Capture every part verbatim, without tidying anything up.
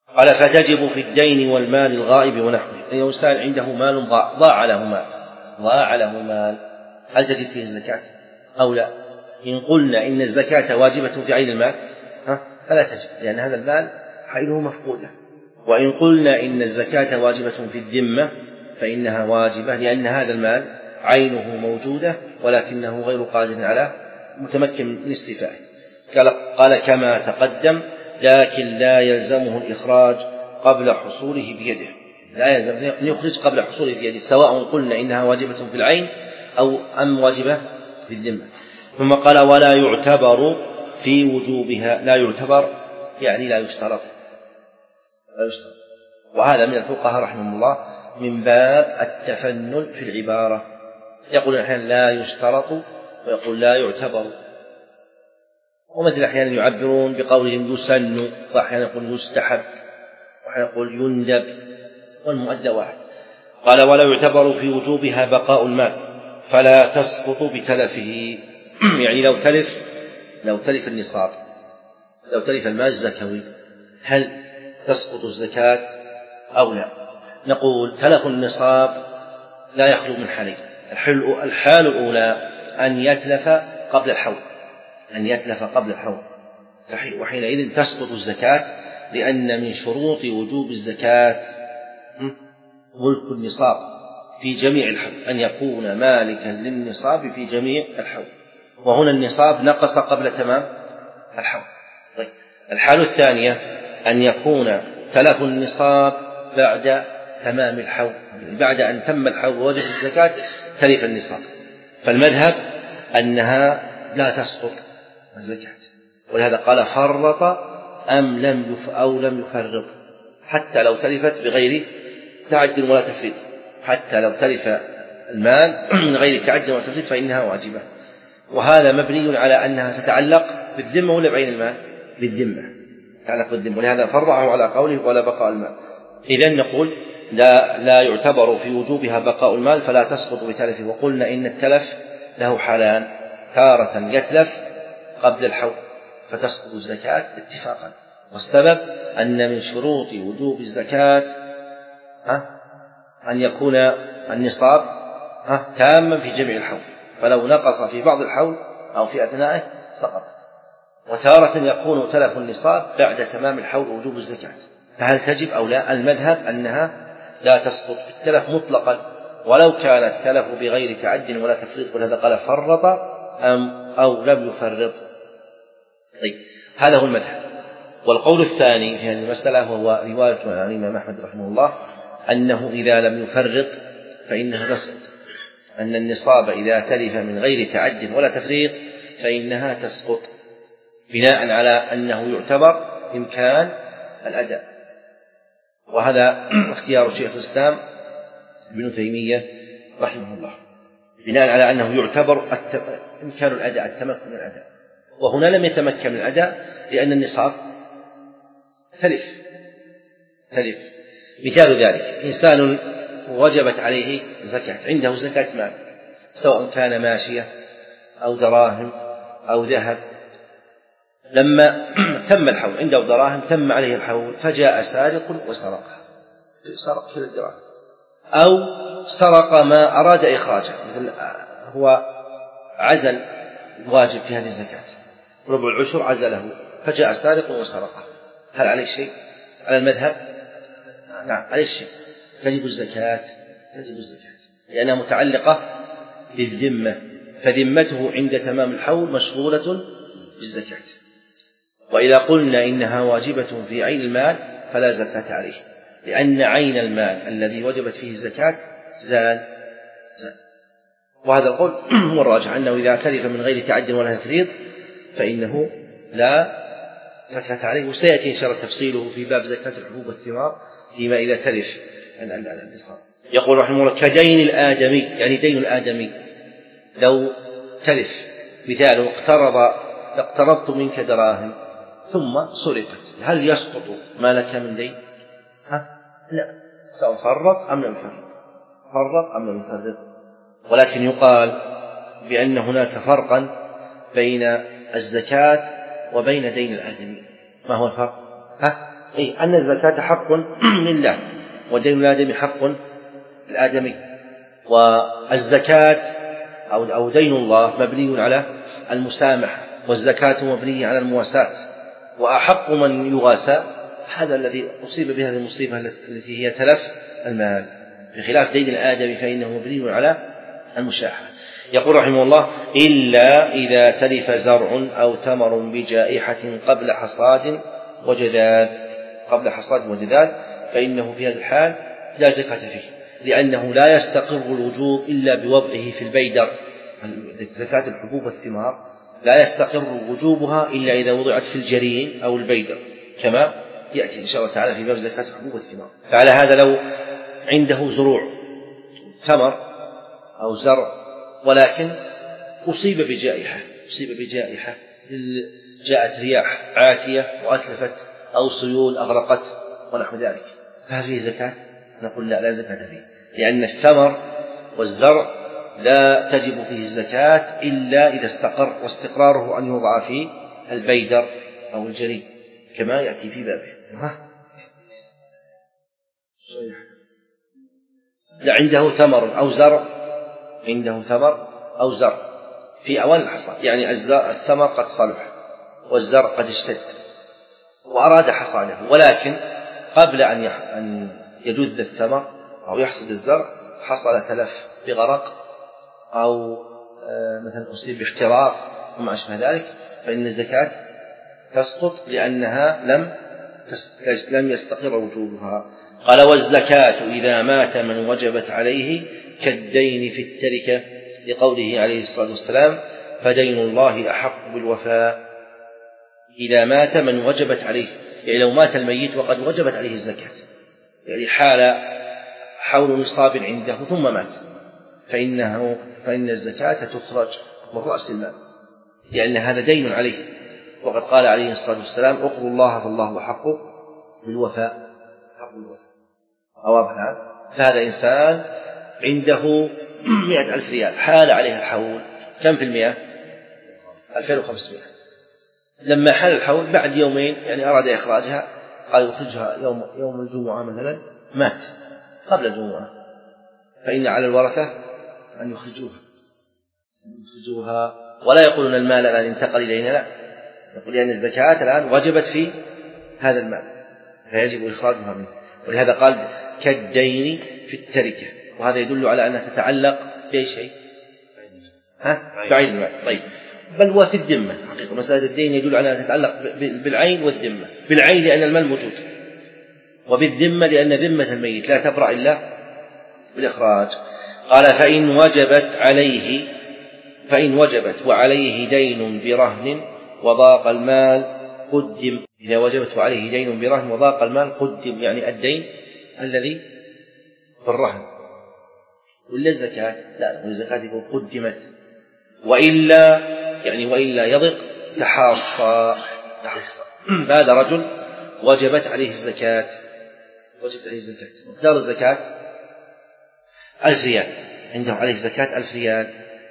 قال فتجب في الدين والمال الغائب ونحوه. أي إنسان عنده مال ضاع له مال ضاع له مال هل تجب فيه الزكاة أو لا؟ إن قلنا إن الزكاة واجبة في عين المال فلا تجب، لأن هذا المال عينه مفقودة. وإن قلنا إن الزكاة واجبة في الذمة فإنها واجبة، لأن هذا المال عينه موجودة ولكنه غير قادر على متمكن من استيفائه. قال كما تقدم لكن لا يلزمه الإخراج قبل حصوله بيده، لا يلزم أن يخرج قبل حصوله بيده، سواء قلنا إنها واجبة في العين أو أم واجبة في الذمة. ثم قال ولا يعتبر في وجوبها، لا يعتبر يعني لا يشترط لا يشترط وهذا من الفقهاء رحمه الله من باب التفنن في العبارة، يقول أحيانا لا يشترط ويقول لا يعتبر، ومثل أحيانا يعبرون بقولهم يسن، وأحيانا يقول يستحب، وأحيانا يقول يندب، والمؤدى واحد. قال ولا يعتبر في وجوبها بقاء المال فلا تسقط بتلفه يعني لو تلف لو تلف النصاب، لو تلف المال الزكوي هل تسقط الزكاة أو لا؟ نقول تلف النصاب لا يخلو من حالين. الحال الأولى أن يتلف قبل الحول أن يتلف قبل الحول وحينئذ تسقط الزكاة، لأن من شروط وجوب الزكاة ملك النصاب في جميع الحول، أن يكون مالكا للنصاب في جميع الحول، وهنا النصاب نقص قبل تمام الحول. طيب الحالة الثانية أن يكون تلف النصاب بعد تمام الحول، بعد أن تم الحول ووجب الزكاة تلف النصاب، فالمذهب أنها لا تسقط الزكاة، ولهذا قال فرط أم لم يف أو لم يفرط، حتى لو تلفت بغير تعد ولا تفريط، حتى لو تلف المال من غير تعد ولا تفريط فإنها واجبة. وهذا مبني على أنها تتعلق بالذمة ولا بعين المال؟ بالذمة، تتعلق بالذمة، ولهذا فرعه على قوله ولا بقاء المال. إذن نقول لا, لا يعتبر في وجوبها بقاء المال فلا تسقط بتلفه. وقلنا إن التلف له حالان، تارة يتلف قبل الحول فتسقط الزكاة اتفاقا، والسبب أن من شروط وجوب الزكاة أن يكون النصاب تاما في جميع الحول، فلو نقص في بعض الحول أو في أثنائه سقطت. وتارة يكون تلف النصاب بعد تمام الحول وجوب الزكاة، فهل تجب أو لا؟ المذهب أنها لا تسقط بالتلف مطلقا ولو كان التلف بغير تعد ولا تفريط، ولهذا قال فرط أم أو لم يفرط. طيب هذا هو المذهب. والقول الثاني في هذه المسألة وهو رواية عن الإمام أحمد رحمه الله أنه إذا لم يفرط فإنها تسقط، أن النصاب إذا تلف من غير تعد ولا تفريط فإنها تسقط، بناء على أنه يعتبر إمكان الأداء. وهذا اختيار شيخ الإسلام ابن تيمية رحمه الله، بناء على أنه يعتبر إمكان الأداء، التمكن من الأداء، وهنا لم يتمكن من الأداء لأن النصاب تلف تلف مثال ذلك إنسان وجبت عليه زكاة، عنده زكاة مال سواء كان ماشية أو دراهم أو ذهب، لما تم الحول عنده دراهم تم عليه الحول فجاء سارق وسرقها، سرق كل الدراهم، أو سرق ما أراد إخراجه، مثل هو عزل الواجب في هذه الزكاة ربع العشر عزله فجاء سارق وسرقه، هل عليه شيء؟ على المذهب نعم عليه شيء، تجب الزكاة تجب الزكاة لأنها متعلقة بالذمة، فذمته عند تمام الحول مشغولة بالزكاة. وإذا قلنا إنها واجبة في عين المال فلا زكاة عليه، لأن عين المال الذي وجبت فيه الزكاة زال زال وهذا القول هو الراجح، أنه إذا تلف من غير تعد ولا تفريط فإنه لا زكاة عليه، وسيأتي إن شاء الله تفصيله في باب زكاة الحبوب والثمار فيما إذا تلف النصاب. يقول رحمه الله كدين الآدمي، يعني دين الآدمي لو تلف، مثال اقترض اقترضت منك دراهم ثم سرقت، هل يسقط ما لك من دين؟ ها؟ لا، سواء فرط أم لم يفرط فرط أم لم يفرط. ولكن يقال بأن هناك فرقا بين الزكاة وبين دين الآدمي. ما هو الفرق؟ ها؟ أي أن الزكاة حق لله، ودين الآدمي حق للآدمي، والزكاة أو دين الله مبني على المسامحة، والزكاة مبنية على المواساة، وأحق من يواسى هذا الذي أصيب بهذه المصيبة التي هي تلف المال، بخلاف دين الآدمي فإنه مبني على المشاحة. يقول رحمه الله: إلا إذا تلف زرع أو تمر بجائحة قبل حصاد وجذاذ قبل حصاد وجذاذ فإنه في هذه الحال لا زكاة فيه، لأنه لا يستقر الوجوب إلا بوضعه في البيدر. زكاة الحبوب والثمار لا يستقر وجوبها إلا إذا وضعت في الجرين أو البيدر، كما يأتي إن شاء الله تعالى في باب زكاة الحبوب والثمار. فعلى هذا لو عنده زروع ثمر أو زرع ولكن أصيب بجائحة أصيب بجائحة جاءت رياح عاتية وأتلفت، أو سيول أغرقت ونحو ذلك، فهل فيه زكاة؟ نقول لا، لا زكاة فيه، لأن الثمر والزرع لا تجب فيه الزكاة إلا إذا استقر، واستقراره أن يوضع في البيدر أو الجري كما يأتي في بابه. لا، عنده ثمر أو زرع عنده ثمر أو زرع في أوان الحصاد، يعني الثمر قد صلح والزرع قد اشتد وأراد حصاده، ولكن قبل أن يجذ الثمر أو يحصد الزرع حصل تلف بغرق أو مثلا أصيب باحتراق وما أشبه ذلك، فإن الزكاة تسقط لأنها لم لم يستقر وجوبها. قال: والزكاة إذا مات من وجبت عليه كالدين في التركة، لقوله عليه الصلاة والسلام: فدين الله أحق بالوفاء. إذا مات من وجبت عليه، يعني لو مات الميت وقد وجبت عليه الزكاة، يعني حال حول نصاب عنده ثم مات، فإنه فإن الزكاة تخرج من رأس المال، لأن هذا دين عليه، وقد قال عليه الصلاة والسلام: اقرضوا الله فالله أحق بالوفاء. أواضح هذا؟ فهذا إنسان عنده مئة ألف ريال حال عليها الحول، كم في المئة؟ ألفين وخمسمائة. لما حال الحول بعد يومين يعني أراد إخراجها، قال يخرجها يوم يوم الجمعة مثلا، مات قبل الجمعة، فإن على الورثة أن يخرجوها يخرجوها ولا يقولون المال الآن انتقل إلينا، لا، يقول لأن الزكاة الآن وجبت في هذا المال فيجب إخراجها منه. ولهذا قال: كالدين في التركة، وهذا يدل على أنها تتعلق بأي شيء؟ ها؟ بعين المال. طيب، بل وفي الذمة حقيقة مسألة الدين يدل على أنها تتعلق بالعين والذمة. بالعين لأن المال موجود، وبالذمة لأن ذمة الميت لا تبرأ إلا بالإخراج. قال: فإن وجبت عليه فإن وجبت وعليه دين برهن وضاق المال قدم. إذا وجبت عليه دين برهن وضاق المال قدم، يعني الدين الذي بالرهن. ولا الزكاة؟ لا، الزكاة يقول قدمت، وإلا يعني وإلا يضق تحاصى تحاصى هذا رجل وجبت عليه الزكاة وجبت عليه الزكاة مقدار الزكاة ألف ريال، عنده عليه زكاة ألف ريال،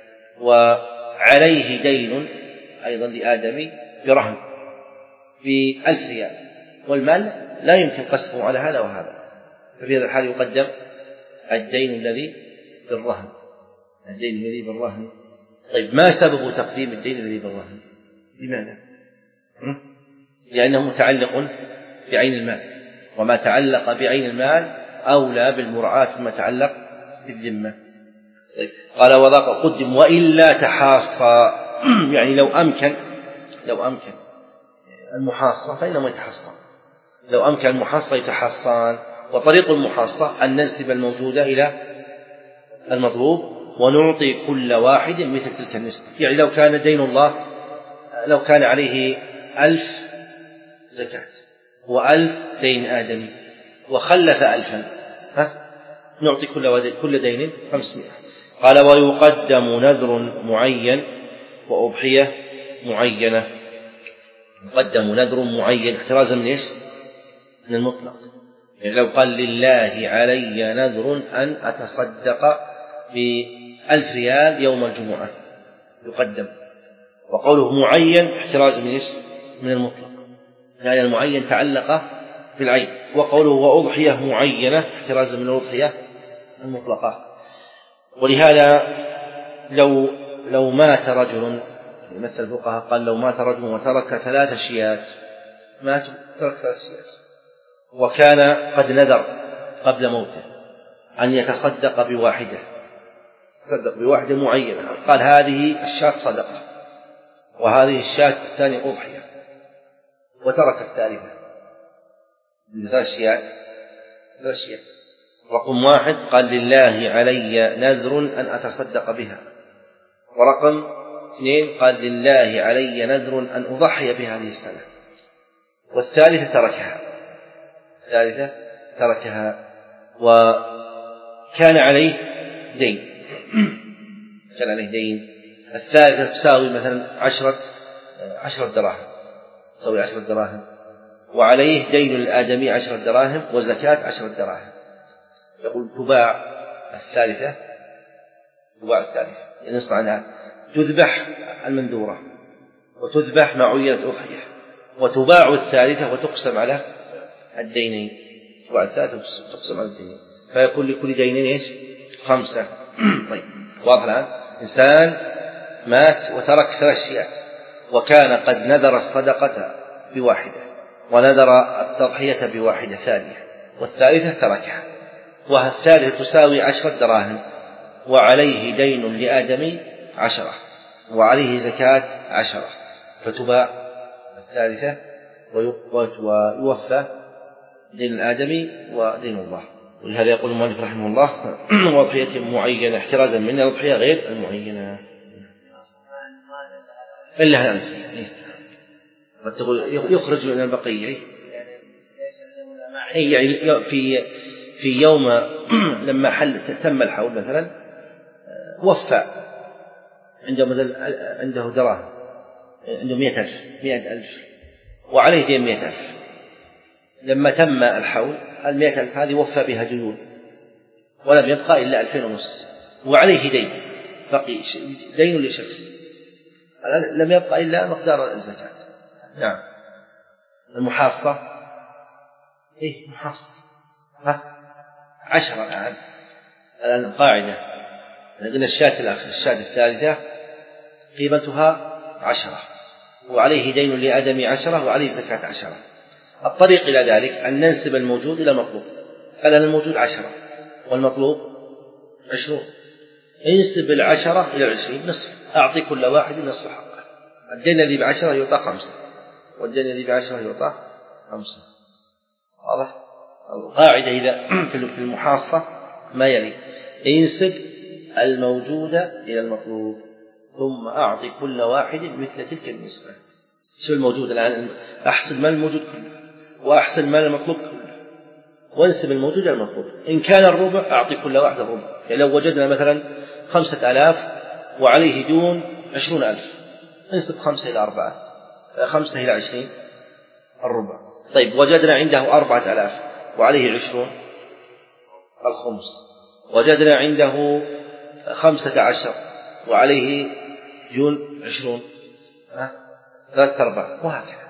وعليه دين أيضا لآدمي برهن بألف ريال، والمال لا يمكن قسمه على هذا وهذا، ففي هذا الحال يقدم الدين الذي بالرهن الدين الذي بالرهن. طيب، ما سبب تقديم الدين الذي بالرهن؟ لماذا؟ لأنه متعلق بعين المال، وما تعلق بعين المال أولى بالمراعاة مما تعلق بالذمة. طيب، قال: وضاق قدم وإلا تحاصى، يعني لو أمكن لو أمكن المحاصة فإنهم يتحصان، لو أمكن المحاصة يتحصان. وطريق المحاصة أن ننسب الموجودة إلى المطلوب ونعطي كل واحد مثل تلك النسبة. يعني لو كان دين الله لو كان عليه ألف زكاة وألف دين آدمي وخلف ألفا، ها؟ نعطي كل كل دين خمسمائة. قال: ويقدم نذر معين وأضحية معينة. يقدم نذر معين احترازا من إيش؟ من المطلق. يعني لو قال: لله علي نذر أن أتصدق بألف ريال يوم الجمعة، يقدم. وقوله معين احتراز من إيش؟ من المطلق، لأن يعني المعين تعلق بالعين. وقوله وأضحية معينة احترازا من الأضحية المطلقة. ولهذا لو لو مات رجل، مثل الفقهاء قال لو مات رجل وترك ثلاث شيات، مات ترك ثلاث شيات وكان قد نذر قبل موته أن يتصدق بواحدة، تصدق بواحدة معينة، قال هذه الشاة صدقة وهذه الشاة الثانية أضحية، وترك الثالثة من ثلاث شيات، ثلاث شيات. رقم واحد قال لله علي نذر أن أتصدق بها، ورقم اثنين قال لله علي نذر أن أضحي بهذه السنة، والثالثة تركها، الثالثة تركها وكان عليه دين، كان عليه دين. الثالثة تساوي مثلا عشرة عشرة دراهم، تساوي عشرة دراهم، وعليه دين الآدمي عشرة دراهم وزكاة عشرة دراهم. يقول تباع الثالثة، تباع الثالثة يعني نصف عنها، تذبح المنذورة وتذبح مع عينة أضحية، وتباع الثالثة وتقسم على الدينين، تباع الثالثة وتقسم على الدينين، فيكون لكل دينين ايش؟ خمسة. طيب واضح الآن؟ إنسان مات وترك ثلاث شيئات، وكان قد نذر الصدقة بواحدة ونذر التضحية بواحدة ثانية، والثالثة تركها، والثالثة تساوي عشرة دراهم، وعليه دين لآدمي عشرة، وعليه زكاة عشرة، فتباع الثالثة ويوفى دين الآدمي ودين الله. ولهذا يقول المؤلف رحمه الله وضحية معينة احترازا من الأضحية غير المعينة إلا ألف، قد تقول يخرج من البقية، يعني في في يوم لما حل تم الحول مثلا وفى عنده مثل عنده دراهم، عنده مئة ألف مئة ألف وعليه دين مئة ألف، لما تم الحول المئة ألف هذه وفى بها ديون ولم يبقى إلا ألفين ونص، وعليه دين بقي دين لشخص لم يبقى إلا مقدار الزكاة. نعم. المحاصة إيه محاصة ها عشرة الآن، الآن القاعدة قلنا الشاة الأخ الشاة الثالثة قيمتها عشرة، وعليه دين لآدم عشرة، وعليه زكاة عشرة. الطريق إلى ذلك أن ننسب الموجود إلى المطلوب، قال الموجود عشرة والمطلوب عشرون، انسب العشرة إلى العشرين نصف، أعطي كل واحد نصف حقه. الدين الذي بعشرة يعطى خمسة، والدين الذي بعشرة يعطى خمسة. واضح؟ القاعدة إذا في المحاصة ما يلي: انسب الموجود إلى المطلوب ثم أعطي كل واحد مثل تلك النسبة. شو الموجود الآن؟ أحسن ما الموجود كله وأحسن ما المطلوب كله، وانسب الموجود إلى المطلوب. إن كان الربع أعطي كل واحد الربع، يعني لو وجدنا مثلا خمسة آلاف وعليه دون عشرون ألف، انسب خمسة إلى أربعة، خمسة إلى عشرين الربع. طيب وجدنا عنده أربعة آلاف وعليه عشرون الخمس، وجدنا عنده خمسة عشر وعليه دون عشرون ثلاثة أرباع، وهكذا.